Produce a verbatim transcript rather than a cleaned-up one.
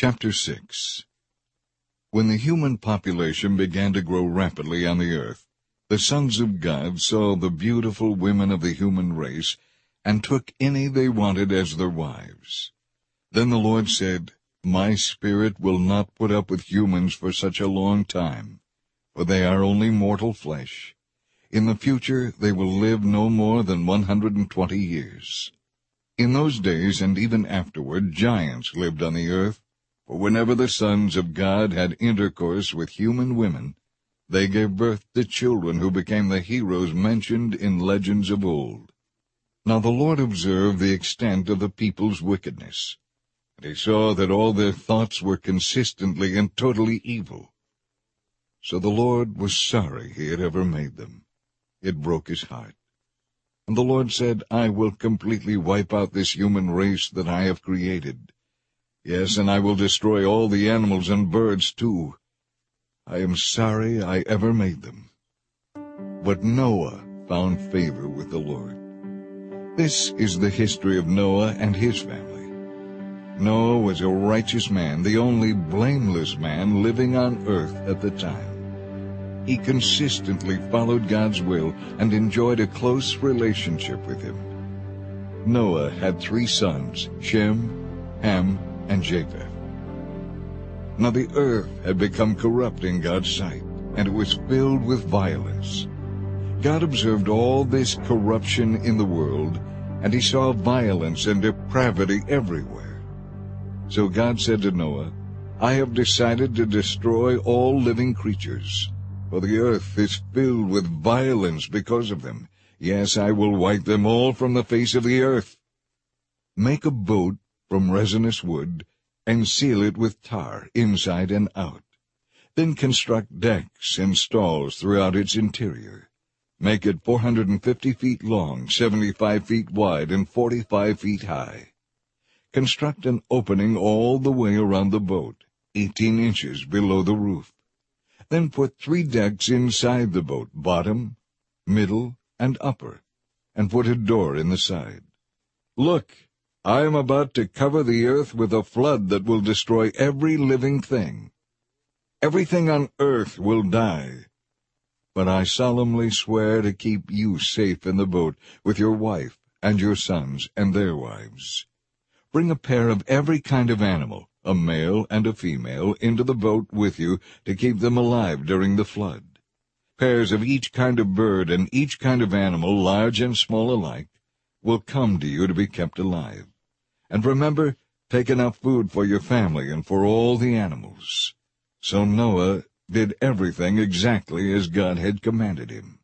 Chapter six. When the human population began to grow rapidly on the earth, the sons of God saw the beautiful women of the human race, and took any they wanted as their wives. Then the Lord said, My spirit will not put up with humans for such a long time, for they are only mortal flesh. In the future they will live no more than one hundred and twenty years. In those days and even afterward giants lived on the earth, for whenever the sons of God had intercourse with human women, they gave birth to children who became the heroes mentioned in legends of old. Now the Lord observed the extent of the people's wickedness, and he saw that all their thoughts were consistently and totally evil. So the Lord was sorry he had ever made them. It broke his heart. And the Lord said, I will completely wipe out this human race that I have created. Yes, and I will destroy all the animals and birds too. I am sorry I ever made them. But Noah found favor with the Lord. This is the history of Noah and his family. Noah was a righteous man, the only blameless man living on earth at the time. He consistently followed God's will and enjoyed a close relationship with him. Noah had three sons, Shem, Ham, and Japheth. Now the earth had become corrupt in God's sight, and it was filled with violence. God observed all this corruption in the world, and he saw violence and depravity everywhere. So God said to Noah, I have decided to destroy all living creatures, for the earth is filled with violence because of them. Yes, I will wipe them all from the face of the earth. Make a boat from resinous wood, and seal it with tar inside and out. Then construct decks and stalls throughout its interior. Make it four hundred and fifty feet long, seventy-five feet wide, and forty-five feet high. Construct an opening all the way around the boat, eighteen inches below the roof. Then put three decks inside the boat, bottom, middle, and upper, and put a door in the side. Look, I am about to cover the earth with a flood that will destroy every living thing. Everything on earth will die. But I solemnly swear to keep you safe in the boat with your wife and your sons and their wives. Bring a pair of every kind of animal, a male and a female, into the boat with you to keep them alive during the flood. Pairs of each kind of bird and each kind of animal, large and small alike, will come to you to be kept alive. And remember, take enough food for your family and for all the animals. So Noah did everything exactly as God had commanded him.